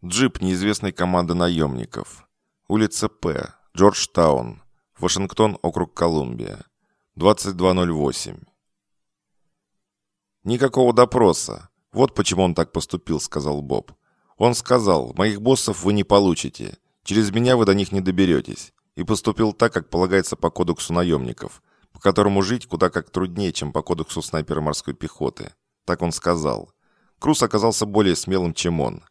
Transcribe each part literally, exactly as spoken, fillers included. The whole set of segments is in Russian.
Джип неизвестной команды наемников. Улица П. Джорджтаун. Вашингтон, округ Колумбия. двадцать два ноль восемь. «Никакого допроса. Вот почему он так поступил», — сказал Боб. «Он сказал, моих боссов вы не получите. Через меня вы до них не доберетесь». И поступил так, как полагается по кодексу наемников, по которому жить куда как труднее, чем по кодексу снайпера морской пехоты. Так он сказал. Круз оказался более смелым, чем он.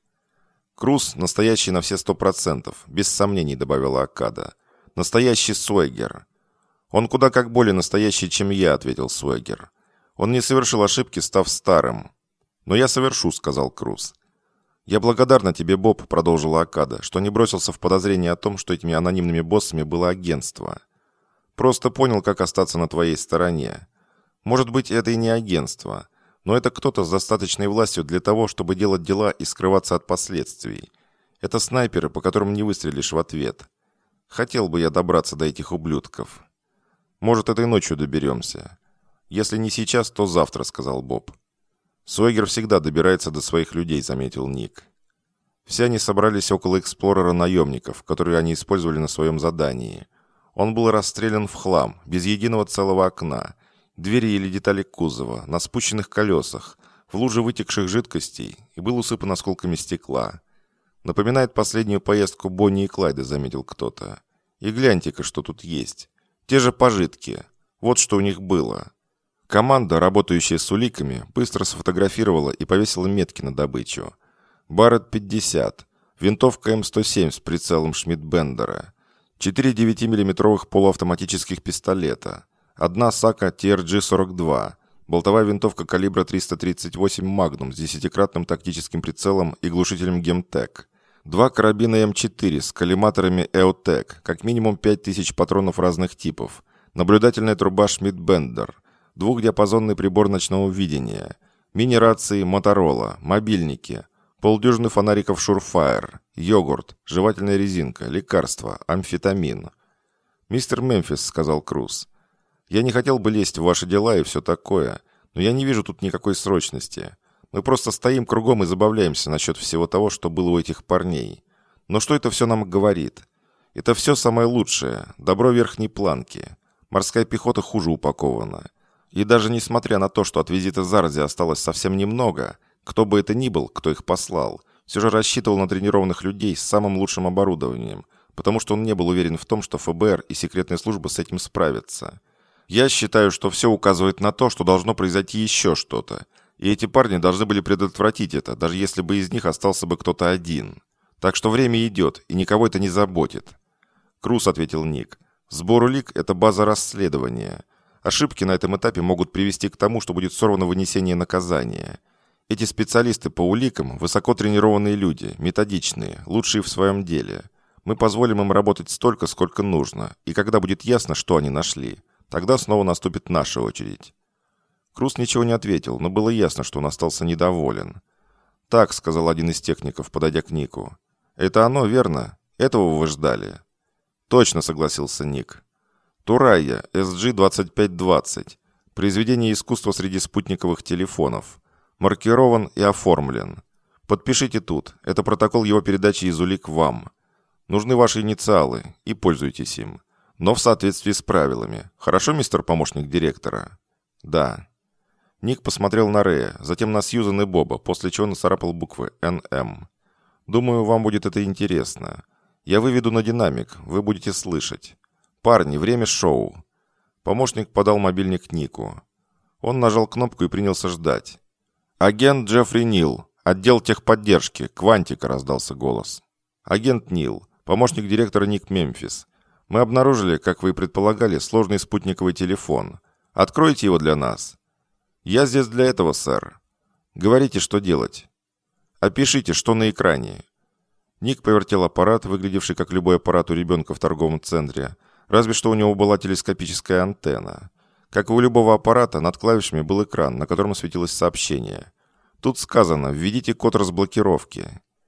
«Круз настоящий на все сто процентов, без сомнений», — добавила Акада. «Настоящий Суэгер». «Он куда как более настоящий, чем я», — ответил Суэгер. «Он не совершил ошибки, став старым». «Но я совершу», — сказал Круз. «Я благодарна тебе, Боб», — продолжила Акада, «что не бросился в подозрение о том, что этими анонимными боссами было агентство. Просто понял, как остаться на твоей стороне. Может быть, это и не агентство, но это кто-то с достаточной властью для того, чтобы делать дела и скрываться от последствий. Это снайперы, по которым не выстрелишь в ответ. Хотел бы я добраться до этих ублюдков. Может, этой ночью доберемся. Если не сейчас, то завтра», — сказал Боб. «Суэгер всегда добирается до своих людей», — заметил Ник. Все они собрались около эксплорера наемников, которые они использовали на своем задании. Он был расстрелян в хлам, без единого целого окна, двери или детали кузова, на спущенных колесах, в луже вытекших жидкостей и был усыпан осколками стекла. «Напоминает последнюю поездку Бонни и Клайда», — заметил кто-то. «И гляньте-ка, что тут есть. Те же пожитки. Вот что у них было». Команда, работающая с уликами, быстро сфотографировала и повесила метки на добычу. Барретт пятьдесят, винтовка эм сто семь с прицелом Шмидт-Бендера, четыре девятимиллиметровых полуавтоматических пистолета, одна САКа Ти Эр Джи сорок два, болтовая винтовка калибра триста тридцать восемь Магнум с десятикратным тактическим прицелом и глушителем Гемтек, два карабина эм четыре с коллиматорами Эотек, как минимум пять тысяч патронов разных типов, наблюдательная труба Шмидт-Бендер, двухдиапазонный прибор ночного видения, мини-рации Моторола, мобильники, полдюжины фонариков Шурфайр, йогурт, жевательная резинка, лекарства, амфетамин. «Мистер Мемфис», — сказал Круз, — «я не хотел бы лезть в ваши дела и все такое, но я не вижу тут никакой срочности. Мы просто стоим кругом и забавляемся насчет всего того, что было у этих парней. Но что это все нам говорит? Это все самое лучшее, добро верхней планки. Морская пехота хуже упакована. И даже несмотря на то, что от визита Зарзи осталось совсем немного, кто бы это ни был, кто их послал, все же рассчитывал на тренированных людей с самым лучшим оборудованием, потому что он не был уверен в том, что Эф Бэ Эр и секретная служба с этим справятся. Я считаю, что все указывает на то, что должно произойти еще что-то, и эти парни должны были предотвратить это, даже если бы из них остался бы кто-то один. Так что время идет, и никого это не заботит». «Круз», — ответил Ник, — «сбор улик — это база расследования. Ошибки на этом этапе могут привести к тому, что будет сорвано вынесение наказания. Эти специалисты по уликам – высоко тренированные люди, методичные, лучшие в своем деле. Мы позволим им работать столько, сколько нужно, и когда будет ясно, что они нашли, тогда снова наступит наша очередь». Круз ничего не ответил, но было ясно, что он остался недоволен. «Так», – сказал один из техников, подойдя к Нику. «Это оно, верно? Этого вы ждали?» «Точно», – согласился Ник. «Турайя, Эс Джи двадцать пять двадцать. Произведение искусства среди спутниковых телефонов. Маркирован и оформлен. Подпишите тут. Это протокол его передачи из улик вам. Нужны ваши инициалы, и пользуйтесь им. Но в соответствии с правилами. Хорошо, мистер помощник директора?» «Да». Ник посмотрел на Рэя, затем на Сьюзан и Боба, после чего нацарапал буквы Эн Эм. «Думаю, вам будет это интересно. Я выведу на динамик, вы будете слышать. Парни, время шоу». Помощник подал мобильник Нику. Он нажал кнопку и принялся ждать. «Агент Джеффри Нил, отдел техподдержки, Квантика», — раздался голос. «Агент Нил, помощник директора Ник Мемфис. Мы обнаружили, как вы и предполагали, сложный спутниковый телефон. Откройте его для нас». «Я здесь для этого, сэр». «Говорите, что делать». «Опишите, что на экране». Ник повертел аппарат, выглядевший как любой аппарат у ребенка в торговом центре, разве что у него была телескопическая антенна. Как и у любого аппарата, над клавишами был экран, на котором светилось сообщение. Тут сказано «Введите код разблокировки».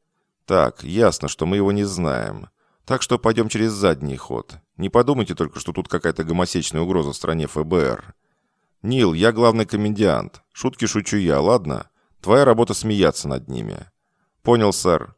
Так, ясно, что мы его не знаем. Так что пойдем через задний ход. Не подумайте только, что тут какая-то гомосечная угроза стране Эф Бэ Эр. «Нил, я главный комендиант. Шутки шучу я, ладно? Твоя работа смеяться над ними». «Понял, сэр.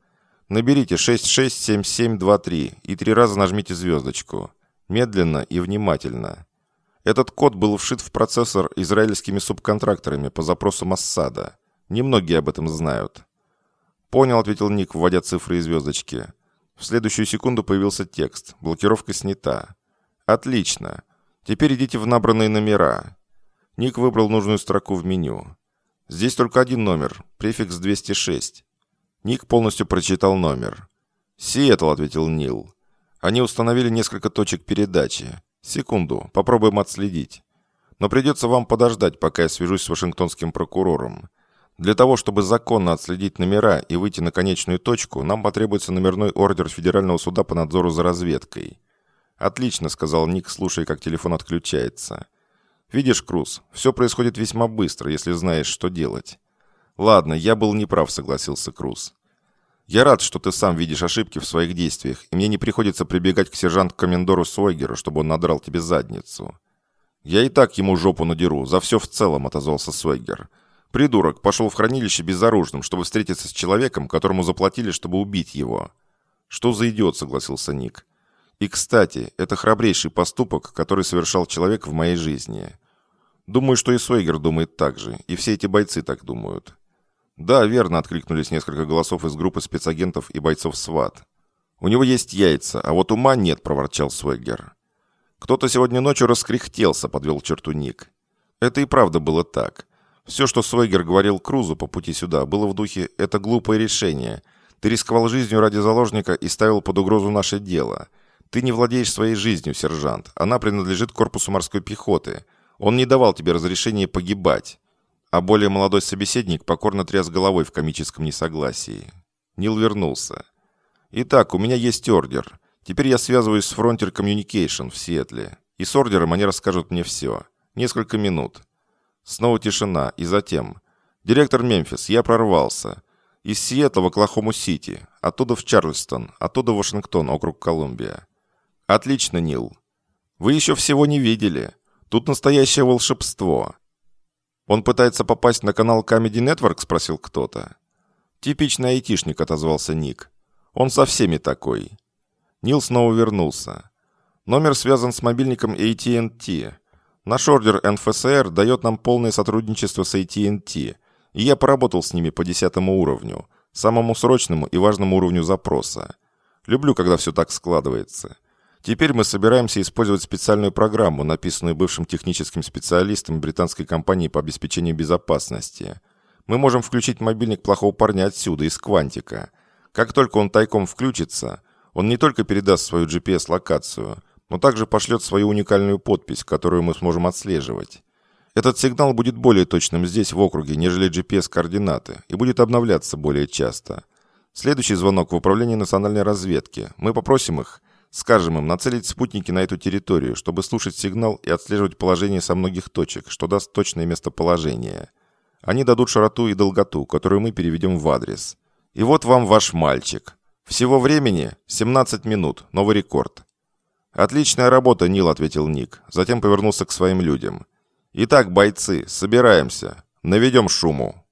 Наберите шесть шесть семь семь два три и три раза нажмите звездочку. Медленно и внимательно. Этот код был вшит в процессор израильскими субконтракторами по запросу Моссада. Немногие об этом знают. «Понял», — ответил Ник, вводя цифры и звездочки. В следующую секунду появился текст. Блокировка снята. «Отлично. Теперь идите в набранные номера». Ник выбрал нужную строку в меню. «Здесь только один номер. Префикс двести шесть». Ник полностью прочитал номер. «Сиэтл», — ответил Нил. «Они установили несколько точек передачи. Секунду, попробуем отследить. Но придется вам подождать, пока я свяжусь с вашингтонским прокурором. Для того, чтобы законно отследить номера и выйти на конечную точку, нам потребуется номерной ордер Федерального суда по надзору за разведкой». «Отлично», — сказал Ник, слушая, как телефон отключается. «Видишь, Круз, все происходит весьма быстро, если знаешь, что делать». «Ладно, я был неправ», — согласился Круз. «Я рад, что ты сам видишь ошибки в своих действиях, и мне не приходится прибегать к сержанту-комендору Свойгеру, чтобы он надрал тебе задницу». «Я и так ему жопу надеру, за все в целом», — отозвался Свойгер. «Придурок пошел в хранилище безоружным, чтобы встретиться с человеком, которому заплатили, чтобы убить его». «Что за идиот», — согласился Ник. «И, кстати, это храбрейший поступок, который совершал человек в моей жизни. Думаю, что и Свойгер думает так же, и все эти бойцы так думают». «Да, верно», — откликнулись несколько голосов из группы спецагентов и бойцов СВАТ. «У него есть яйца, а вот ума нет», — проворчал Свойгер. «Кто-то сегодня ночью раскряхтелся», — подвел черту Ник. Это и правда было так. Все, что Свойгер говорил Крузу по пути сюда, было в духе «это глупое решение. Ты рисковал жизнью ради заложника и ставил под угрозу наше дело. Ты не владеешь своей жизнью, сержант. Она принадлежит корпусу морской пехоты. Он не давал тебе разрешения погибать». А более молодой собеседник покорно тряс головой в комическом несогласии. Нил вернулся. «Итак, у меня есть ордер. Теперь я связываюсь с Frontier Communication в Сиэтле. И с ордером они расскажут мне все. Несколько минут». Снова тишина, и затем. «Директор Мемфис, я прорвался. Из Сиэтла в Оклахому-Сити, оттуда в Чарльстон, оттуда в Вашингтон, округ Колумбия». «Отлично, Нил. Вы еще всего не видели. Тут настоящее волшебство». «Он пытается попасть на канал Comedy Network?» – спросил кто-то. «Типичный айтишник», – отозвался Ник. «Он со всеми такой». Нил снова вернулся. «Номер связан с мобильником эй ти энд ти. Наш ордер эн эф эс эр дает нам полное сотрудничество с эй ти энд ти, и я поработал с ними по десятому уровню, самому срочному и важному уровню запроса. Люблю, когда все так складывается. Теперь мы собираемся использовать специальную программу, написанную бывшим техническим специалистом британской компании по обеспечению безопасности. Мы можем включить мобильник плохого парня отсюда, из Квантика. Как только он тайком включится, он не только передаст свою джи пи эс-локацию, но также пошлет свою уникальную подпись, которую мы сможем отслеживать. Этот сигнал будет более точным здесь, в округе, нежели джи пи эс-координаты, и будет обновляться более часто. Следующий звонок в управление национальной разведки. Мы попросим их, скажем им, нацелить спутники на эту территорию, чтобы слушать сигнал и отслеживать положение со многих точек, что даст точное местоположение. Они дадут широту и долготу, которую мы переведем в адрес. И вот вам ваш мальчик. Всего времени семнадцать минут, новый рекорд. «Отличная работа, Нил», — ответил Ник. Затем повернулся к своим людям. «Итак, бойцы, собираемся. Наведем шуму».